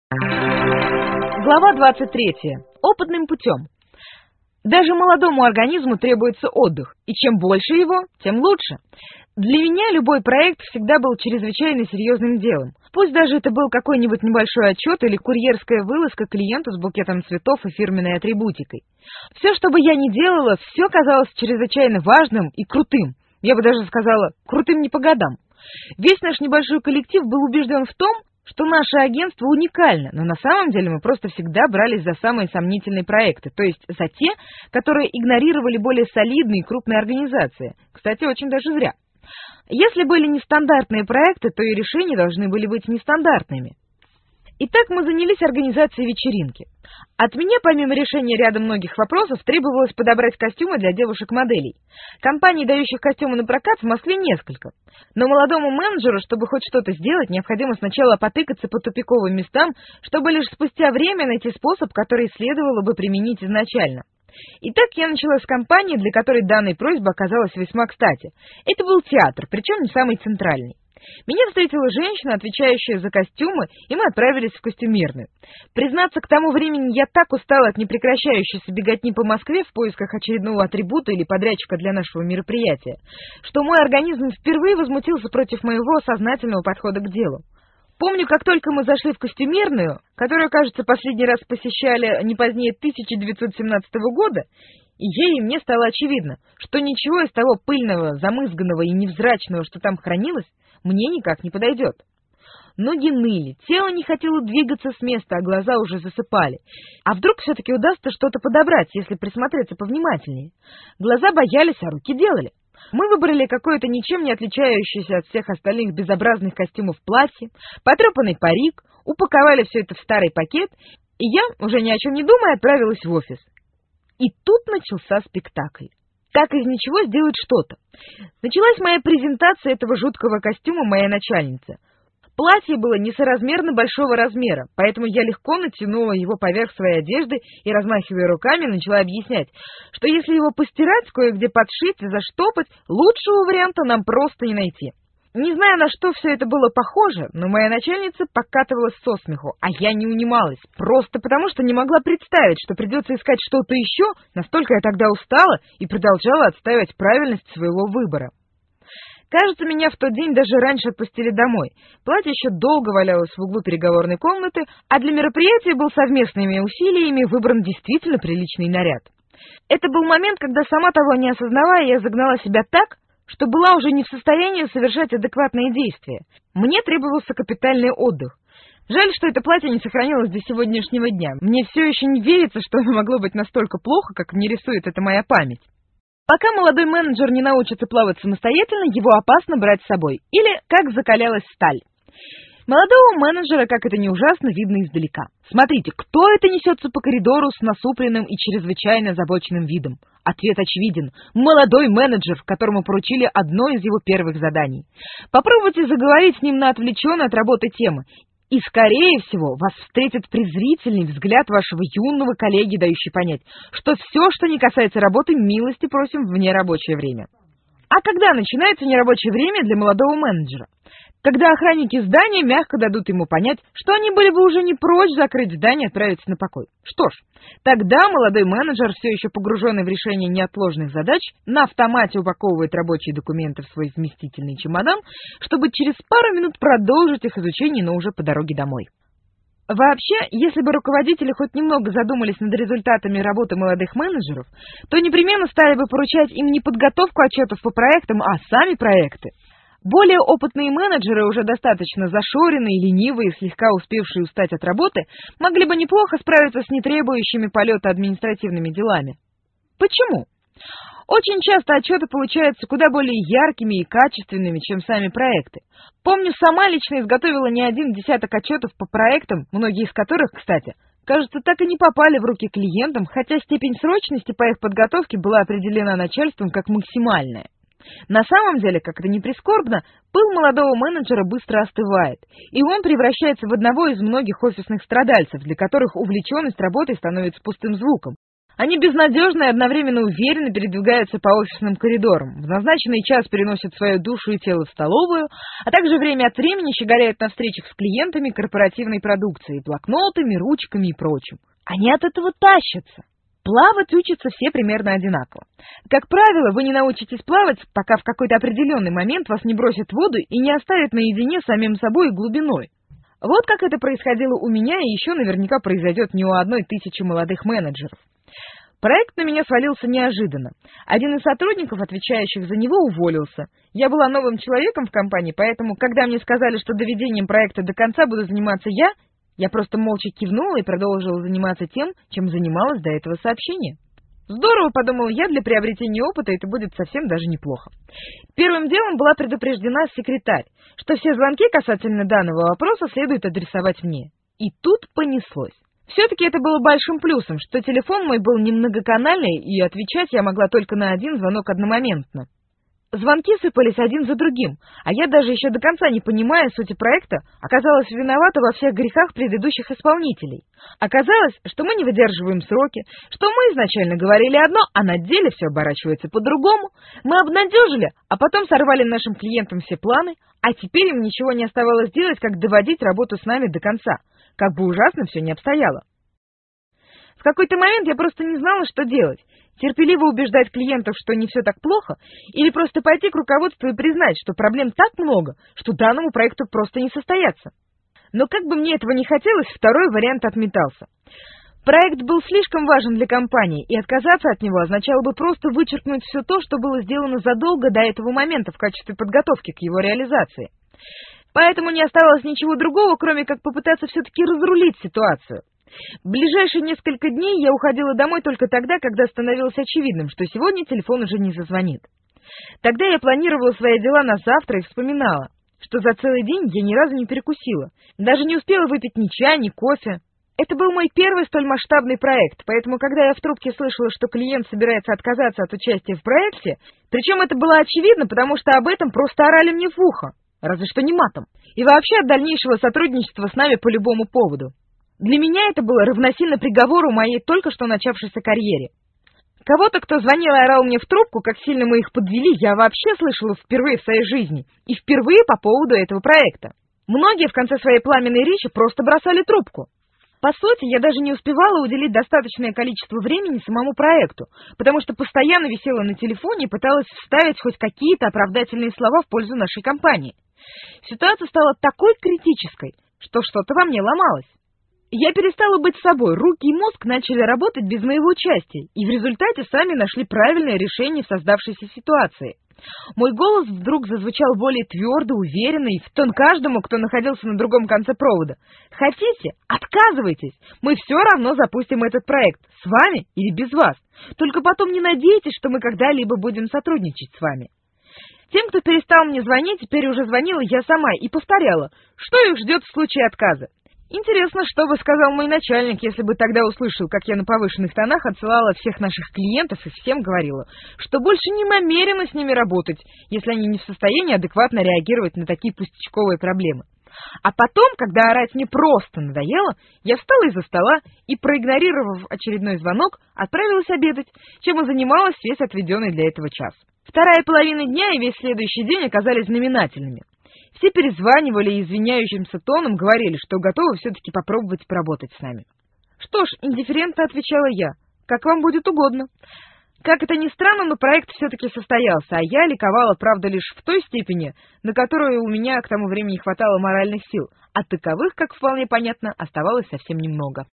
Глава 23. Опытным путем. Даже молодому организму требуется отдых, и чем больше его, тем лучше. Для меня любой проект всегда был чрезвычайно серьезным делом. Пусть даже это был какой-нибудь небольшой отчет или курьерская вылазка клиенту с букетом цветов и фирменной атрибутикой. Все, что бы я ни делала, все казалось чрезвычайно важным и крутым. Я бы даже сказала, крутым не по годам. Весь наш небольшой коллектив был убежден в том, что наше агентство уникально, но на самом деле мы просто всегда брались за самые сомнительные проекты, то есть за те, которые игнорировали более солидные и крупные организации. Кстати, очень даже зря. Если были нестандартные проекты, то и решения должны были быть нестандартными. Итак, мы занялись организацией вечеринки. От меня, помимо решения ряда многих вопросов, требовалось подобрать костюмы для девушек-моделей. Компаний, дающих костюмы на прокат, в Москве несколько. Но молодому менеджеру, чтобы хоть что-то сделать, необходимо сначала потыкаться по тупиковым местам, чтобы лишь спустя время найти способ, который следовало бы применить изначально. Итак, я начала с компании, для которой данная просьба оказалась весьма кстати. Это был театр, причем не самый центральный. Меня встретила женщина, отвечающая за костюмы, и мы отправились в костюмерную. Признаться, к тому времени я так устала от непрекращающейся беготни по Москве в поисках очередного атрибута или подрядчика для нашего мероприятия, что мой организм впервые возмутился против моего сознательного подхода к делу. Помню, как только мы зашли в костюмерную, которую, кажется, последний раз посещали не позднее 1917 года, и ей и мне стало очевидно, что ничего из того пыльного, замызганного и невзрачного, что там хранилось, мне никак не подойдет. Ноги ныли, тело не хотело двигаться с места, а глаза уже засыпали. А вдруг все-таки удастся что-то подобрать, если присмотреться повнимательнее? Глаза боялись, а руки делали. Мы выбрали какое-то ничем не отличающееся от всех остальных безобразных костюмов платье, потрепанный парик, упаковали все это в старый пакет, и я, уже ни о чем не думая, отправилась в офис. И тут начался спектакль. Как из ничего сделать что-то. Началась моя презентация этого жуткого костюма моей начальницы. Платье было несоразмерно большого размера, поэтому я легко натянула его поверх своей одежды и, размахивая руками, начала объяснять, что если его постирать, кое-где подшить и заштопать, лучшего варианта нам просто не найти. Не знаю, на что все это было похоже, но моя начальница покатывалась со смеху, а я не унималась, просто потому что не могла представить, что придется искать что-то еще, настолько я тогда устала и продолжала отстаивать правильность своего выбора. Кажется, меня в тот день даже раньше отпустили домой. Платье еще долго валялось в углу переговорной комнаты, а для мероприятия был совместными усилиями выбран действительно приличный наряд. Это был момент, когда, сама того не осознавая, я загнала себя так, что была уже не в состоянии совершать адекватные действия. Мне требовался капитальный отдых. Жаль, что это платье не сохранилось до сегодняшнего дня. Мне все еще не верится, что оно могло быть настолько плохо, как мне рисует это моя память. Пока молодой менеджер не научится плавать самостоятельно, его опасно брать с собой. Или как закалялась сталь. Молодого менеджера, как это ни ужасно, видно издалека. Смотрите, кто это несется по коридору с насупленным и чрезвычайно озабоченным видом? Ответ очевиден. Молодой менеджер, которому поручили одно из его первых заданий. Попробуйте заговорить с ним на отвлеченной от работы темы. И, скорее всего, вас встретит презрительный взгляд вашего юного коллеги, дающий понять, что все, что не касается работы, милости просим в нерабочее время. А когда начинается нерабочее время для молодого менеджера? Когда охранники здания мягко дадут ему понять, что они были бы уже не прочь закрыть здание и отправиться на покой. Что ж, тогда молодой менеджер, все еще погруженный в решение неотложных задач, на автомате упаковывает рабочие документы в свой вместительный чемодан, чтобы через пару минут продолжить их изучение, но уже по дороге домой. Вообще, если бы руководители хоть немного задумались над результатами работы молодых менеджеров, то непременно стали бы поручать им не подготовку отчетов по проектам, а сами проекты. Более опытные менеджеры, уже достаточно зашоренные, ленивые, слегка успевшие устать от работы, могли бы неплохо справиться с нетребующими полета административными делами. Почему? Очень часто отчеты получаются куда более яркими и качественными, чем сами проекты. Помню, сама лично изготовила не один десяток отчетов по проектам, многие из которых, кстати, кажется, так и не попали в руки клиентам, хотя степень срочности по их подготовке была определена начальством как максимальная. На самом деле, как это ни прискорбно, пыл молодого менеджера быстро остывает, и он превращается в одного из многих офисных страдальцев, для которых увлеченность работой становится пустым звуком. Они безнадежно и одновременно уверенно передвигаются по офисным коридорам, в назначенный час переносят свою душу и тело в столовую, а также время от времени щеголяют на встречах с клиентами корпоративной продукции, блокнотами, ручками и прочим. Они от этого тащатся. Плавать учатся все примерно одинаково. Как правило, вы не научитесь плавать, пока в какой-то определенный момент вас не бросят в воду и не оставят наедине с самим собой и глубиной. Вот как это происходило у меня и еще наверняка произойдет не у 1000 молодых менеджеров. Проект на меня свалился неожиданно. Один из сотрудников, отвечающих за него, уволился. Я была новым человеком в компании, поэтому, когда мне сказали, что доведением проекта до конца буду заниматься я просто молча кивнула и продолжила заниматься тем, чем занималась до этого сообщения. Здорово, подумала я, для приобретения опыта это будет совсем даже неплохо. Первым делом была предупреждена секретарь, что все звонки касательно данного вопроса следует адресовать мне. И тут понеслось. Все-таки это было большим плюсом, что телефон мой был не многоканальный, и отвечать я могла только на один звонок одномоментно. Звонки сыпались один за другим, а я даже еще до конца не понимая сути проекта, оказалась виновата во всех грехах предыдущих исполнителей. Оказалось, что мы не выдерживаем сроки, что мы изначально говорили одно, а на деле все оборачивается по-другому. Мы обнадежили, а потом сорвали нашим клиентам все планы, а теперь им ничего не оставалось делать, как доводить работу с нами до конца, как бы ужасно все ни обстояло. В какой-то момент я просто не знала, что делать. Терпеливо убеждать клиентов, что не все так плохо, или просто пойти к руководству и признать, что проблем так много, что данному проекту просто не состояться. Но как бы мне этого не хотелось, второй вариант отметался. Проект был слишком важен для компании, и отказаться от него означало бы просто вычеркнуть все то, что было сделано задолго до этого момента в качестве подготовки к его реализации. Поэтому не оставалось ничего другого, кроме как попытаться все-таки разрулить ситуацию. В ближайшие несколько дней я уходила домой только тогда, когда становилось очевидным, что сегодня телефон уже не зазвонит. Тогда я планировала свои дела на завтра и вспоминала, что за целый день я ни разу не перекусила, даже не успела выпить ни чая, ни кофе. Это был мой первый столь масштабный проект, поэтому, когда я в трубке слышала, что клиент собирается отказаться от участия в проекте, причем это было очевидно, потому что об этом просто орали мне в ухо, разве что не матом, и вообще от дальнейшего сотрудничества с нами по любому поводу. Для меня это было равносильно приговору моей только что начавшейся карьере. Кого-то, кто звонил и орал мне в трубку, как сильно мы их подвели, я вообще слышала впервые в своей жизни, и впервые по поводу этого проекта. Многие в конце своей пламенной речи просто бросали трубку. По сути, я даже не успевала уделить достаточное количество времени самому проекту, потому что постоянно висела на телефоне и пыталась вставить хоть какие-то оправдательные слова в пользу нашей компании. Ситуация стала такой критической, что что-то во мне ломалось. Я перестала быть собой, руки и мозг начали работать без моего участия, и в результате сами нашли правильное решение в создавшейся ситуации. Мой голос вдруг зазвучал более твердо, уверенно и в тон каждому, кто находился на другом конце провода. Хотите? Отказывайтесь! Мы все равно запустим этот проект, с вами или без вас. Только потом не надейтесь, что мы когда-либо будем сотрудничать с вами. Тем, кто перестал мне звонить, теперь уже звонила я сама и повторяла, что их ждет в случае отказа. Интересно, что бы сказал мой начальник, если бы тогда услышал, как я на повышенных тонах отсылала всех наших клиентов и всем говорила, что больше не намерена с ними работать, если они не в состоянии адекватно реагировать на такие пустячковые проблемы. А потом, когда орать мне просто надоело, я встала из-за стола и, проигнорировав очередной звонок, отправилась обедать, чем и занималась весь отведенный для этого час. Вторая половина дня и весь следующий день оказались знаменательными. Все перезванивали и извиняющимся тоном говорили, что готовы все-таки попробовать поработать с нами. Что ж, индифферентно отвечала я, как вам будет угодно. Как это ни странно, но проект все-таки состоялся, а я ликовала, правда, лишь в той степени, на которую у меня к тому времени хватало моральных сил, а таковых, как вполне понятно, оставалось совсем немного.